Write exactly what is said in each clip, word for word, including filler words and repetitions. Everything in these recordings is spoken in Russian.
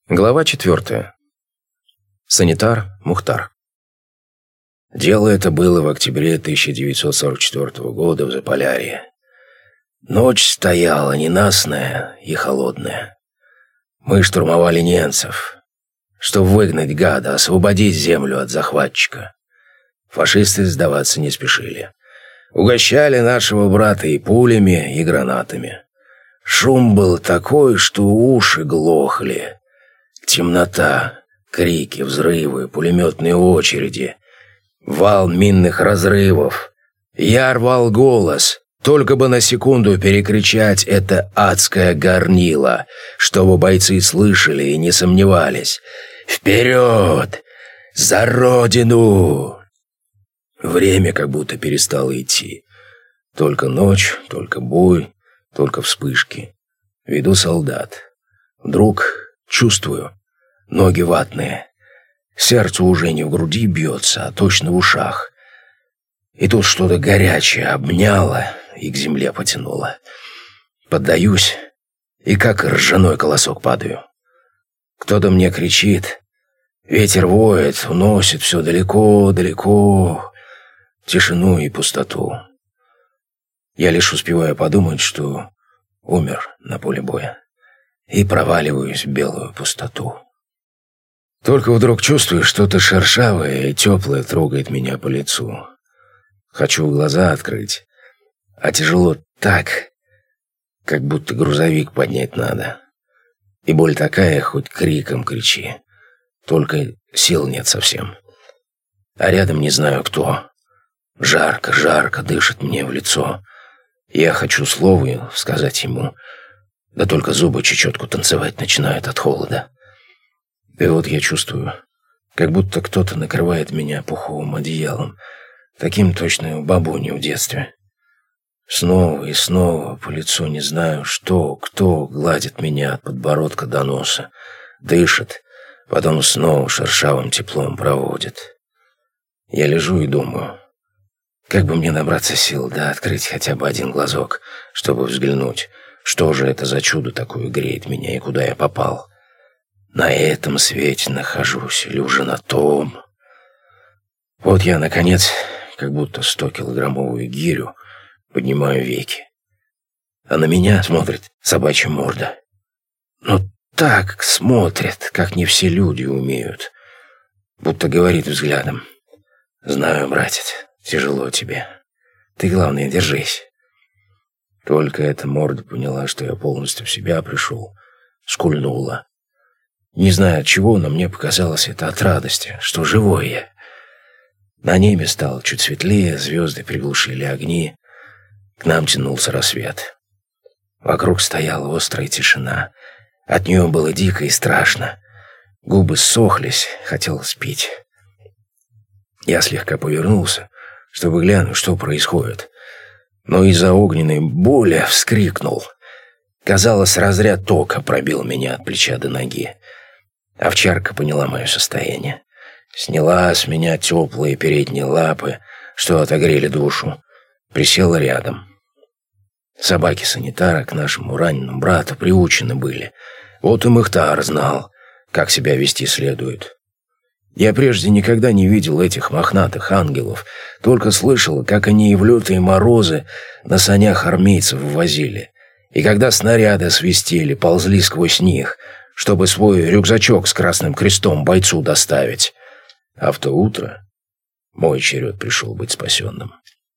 Глава четвертая. Санитар Мухтар. Дело это было в октябре тысяча девятьсот сорок четвёртого года в Заполярье. Ночь стояла ненастная и холодная. Мы штурмовали немцев, чтобы выгнать гада, освободить землю от захватчика. Фашисты сдаваться не спешили. Угощали нашего брата и пулями, и гранатами. Шум был такой, что уши глохли. Темнота, крики, взрывы, пулеметные очереди, вал минных разрывов. Я рвал голос, только бы на секунду перекричать это адское горнило, чтобы бойцы слышали и не сомневались. «Вперед! За Родину!» Время как будто перестало идти. Только ночь, только бой, только вспышки. Веду солдат. Вдруг чувствую, ноги ватные. Сердце уже не в груди бьется, а точно в ушах. И тут что-то горячее обняло и к земле потянуло. Поддаюсь и как ржаной колосок падаю. Кто-то мне кричит. Ветер воет, уносит все далеко-далеко. Тишину и пустоту. Я лишь успеваю подумать, что умер на поле боя. И проваливаюсь в белую пустоту. Только вдруг чувствую, что-то шершавое и теплое трогает меня по лицу. Хочу глаза открыть, а тяжело так, как будто грузовик поднять надо. И боль такая, хоть криком кричи, только сил нет совсем. А рядом не знаю кто. Жарко, жарко дышит мне в лицо. Я хочу слово сказать ему, да только зубы чечетку танцевать начинают от холода. И вот я чувствую, как будто кто-то накрывает меня пуховым одеялом, таким точно бабуней в детстве. Снова и снова по лицу не знаю, что, кто гладит меня от подбородка до носа, дышит, потом снова шершавым теплом проводит. Я лежу и думаю, как бы мне набраться сил, да открыть хотя бы один глазок, чтобы взглянуть, что же это за чудо такое греет меня и куда я попал. На этом свете нахожусь или уже на том. Вот я, наконец, как будто стокилограммовую гирю, поднимаю веки. А на меня смотрит собачья морда. Но так смотрит, как не все люди умеют. Будто говорит взглядом: «Знаю, братец, тяжело тебе. Ты, главное, держись». Только эта морда поняла, что я полностью в себя пришел, скульнула. Не знаю от чего, но мне показалось это от радости, что живой я. На небе стало чуть светлее, звезды приглушили огни. К нам тянулся рассвет. Вокруг стояла острая тишина. От нее было дико и страшно. Губы ссохлись, хотелось пить. Я слегка повернулся, чтобы глянуть, что происходит. Но из-за огненной боли вскрикнул. Казалось, разряд тока пробил меня от плеча до ноги. Овчарка поняла мое состояние. Сняла с меня теплые передние лапы, что отогрели душу. Присела рядом. Собаки санитара к нашему раненому брату приучены были. Вот и Мухтар знал, как себя вести следует. Я прежде никогда не видел этих мохнатых ангелов, только слышал, как они и в лютые морозы на санях армейцев возили. И когда снаряды свистели, ползли сквозь них, чтобы свой рюкзачок с красным крестом бойцу доставить. А в то утро мой черед пришел быть спасенным.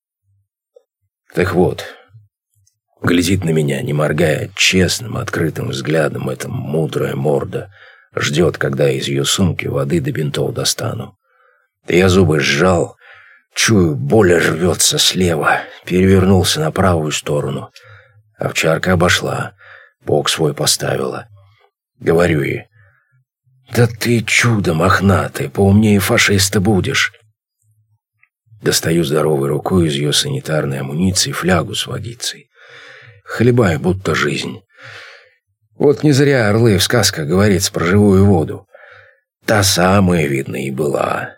Так вот, глядит на меня, не моргая, честным, открытым взглядом эта мудрая морда, ждет, когда из ее сумки воды до бинтов достану. Я зубы сжал, чую, боль рвется слева, перевернулся на правую сторону. Овчарка обошла, бок свой поставила. Говорю ей: «Да ты чудо мохнатый, поумнее фашиста будешь». Достаю здоровой рукой из ее санитарной амуниции флягу с водицей. Хлебаю, будто жизнь. Вот не зря Орлы в сказках говорится про живую воду. Та самая, видно, и была.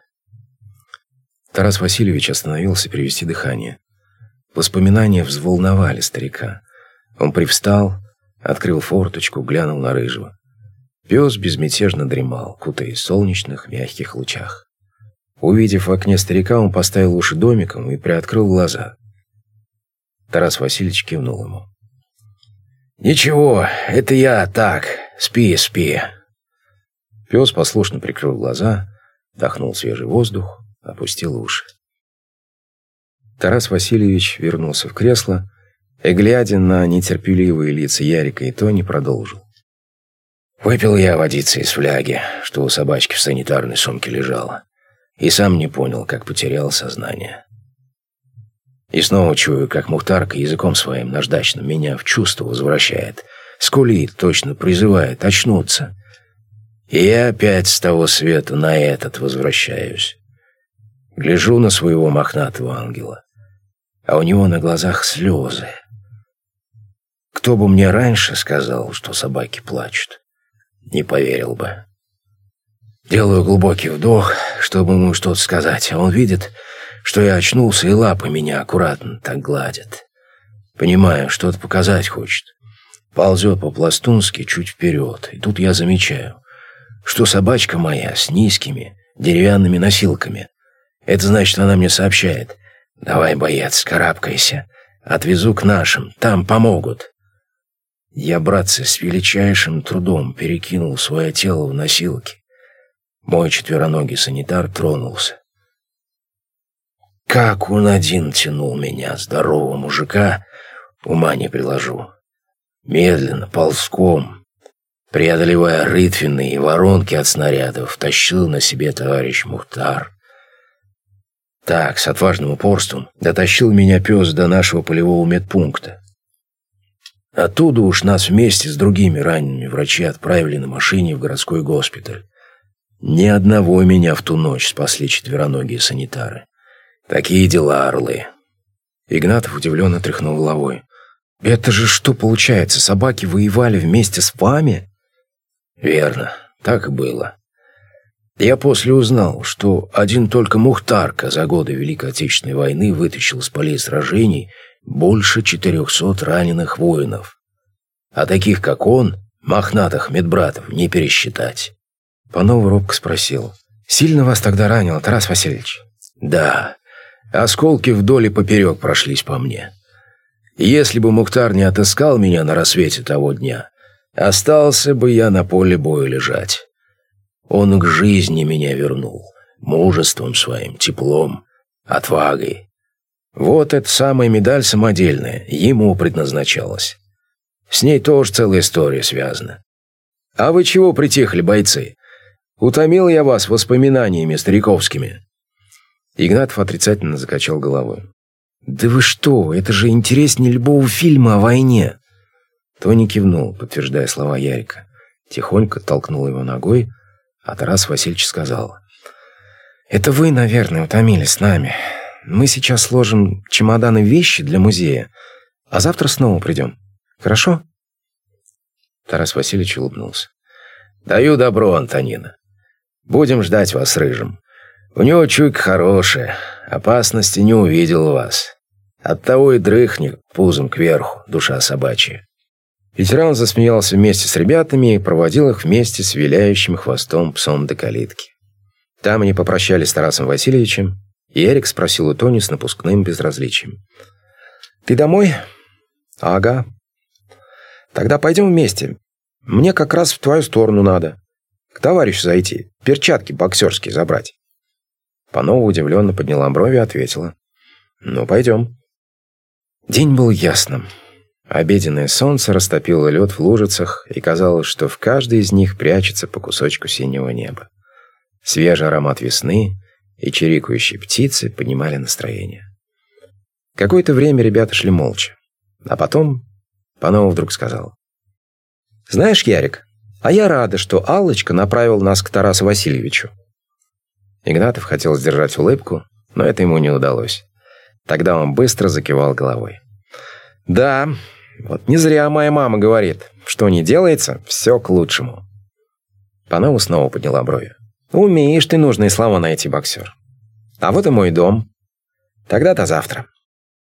Тарас Васильевич остановился перевести дыхание. Воспоминания взволновали старика. Он привстал, открыл форточку, глянул на Рыжего. Пес безмятежно дремал, кутаясь в солнечных мягких лучах. Увидев в окне старика, он поставил уши домиком и приоткрыл глаза. Тарас Васильевич кивнул ему. «Ничего, это я так. Спи, спи». Пес послушно прикрыл глаза, вдохнул свежий воздух, опустил уши. Тарас Васильевич вернулся в кресло и, глядя на нетерпеливые лица Ярика и Тони, продолжил. «Выпил я водицы из фляги, что у собачки в санитарной сумке лежала, и сам не понял, как потерял сознание. И снова чую, как Мухтарка языком своим наждачным меня в чувство возвращает, скулит, точно призывает очнуться. И я опять с того света на этот возвращаюсь. Гляжу на своего мохнатого ангела, а у него на глазах слезы. Кто бы мне раньше сказал, что собаки плачут, не поверил бы. Делаю глубокий вдох, чтобы ему что-то сказать, а он видит, что я очнулся, и лапы меня аккуратно так гладят. Понимаю, что-то показать хочет. Ползет по-пластунски чуть вперед, и тут я замечаю, что собачка моя с низкими деревянными носилками. Это значит, она мне сообщает: «Давай, боец, карабкайся, отвезу к нашим, там помогут». Я, братцы, с величайшим трудом перекинул свое тело в носилки. Мой четвероногий санитар тронулся. Как он один тянул меня, здорового мужика, ума не приложу. Медленно, ползком, преодолевая рытвины и воронки от снарядов, тащил на себе товарищ Мухтар. Так, с отважным упорством, дотащил меня пес до нашего полевого медпункта. Оттуда уж нас вместе с другими ранеными врачи отправили на машине в городской госпиталь. Ни одного меня в ту ночь спасли четвероногие санитары. Такие дела, орлы. Игнатов удивленно тряхнул головой. «Это же что получается, собаки воевали вместе с вами?» «Верно, так и было. Я после узнал, что один только Мухтарка за годы Великой Отечественной войны вытащил с полей сражений больше четырехсот раненых воинов. А таких, как он, мохнатых медбратов, не пересчитать». Панов робко спросил. «Сильно вас тогда ранило, Тарас Васильевич?» «Да, осколки вдоль и поперек прошлись по мне. Если бы Мухтар не отыскал меня на рассвете того дня, остался бы я на поле боя лежать. Он к жизни меня вернул, мужеством своим, теплом, отвагой. Вот эта самая медаль самодельная, ему предназначалась. С ней тоже целая история связана. А вы чего притихли, бойцы? Утомил я вас воспоминаниями стариковскими?» Игнатов отрицательно закачал головой. «Да вы что, это же интереснее любого фильма о войне!» Тони кивнул, подтверждая слова Ярика. Тихонько толкнул его ногой, а Тарас Васильевич сказал: «Это вы, наверное, утомились с нами. Мы сейчас сложим чемоданы вещи для музея, а завтра снова придем. Хорошо?» Тарас Васильевич улыбнулся. «Даю добро, Антонина. Будем ждать вас с Рыжим. У него чуйка хорошая, опасности не увидел вас. Оттого и дрыхнет пузом кверху, душа собачья». Ветеран засмеялся вместе с ребятами и проводил их вместе с виляющим хвостом псом до калитки. Там они попрощались с Тарасом Васильевичем, и Эрик спросил у Тони с напускным безразличием: «Ты домой?» «Ага». «Тогда пойдем вместе. Мне как раз в твою сторону надо. К товарищу зайти, перчатки боксерские забрать». Панова удивленно подняла брови и ответила: «Ну, пойдем». День был ясным. Обеденное солнце растопило лед в лужицах, и казалось, что в каждой из них прячется по кусочку синего неба. Свежий аромат весны и чирикающие птицы поднимали настроение. Какое-то время ребята шли молча. А потом Панова вдруг сказал: «Знаешь, Ярик, а я рада, что Аллочка направил нас к Тарасу Васильевичу». Игнатов хотел сдержать улыбку, но это ему не удалось. Тогда он быстро закивал головой. «Да, вот не зря моя мама говорит, что не делается, все к лучшему». Панова снова подняла брови. «Умеешь ты нужные слова найти, боксер. А вот и мой дом. Тогда до завтра».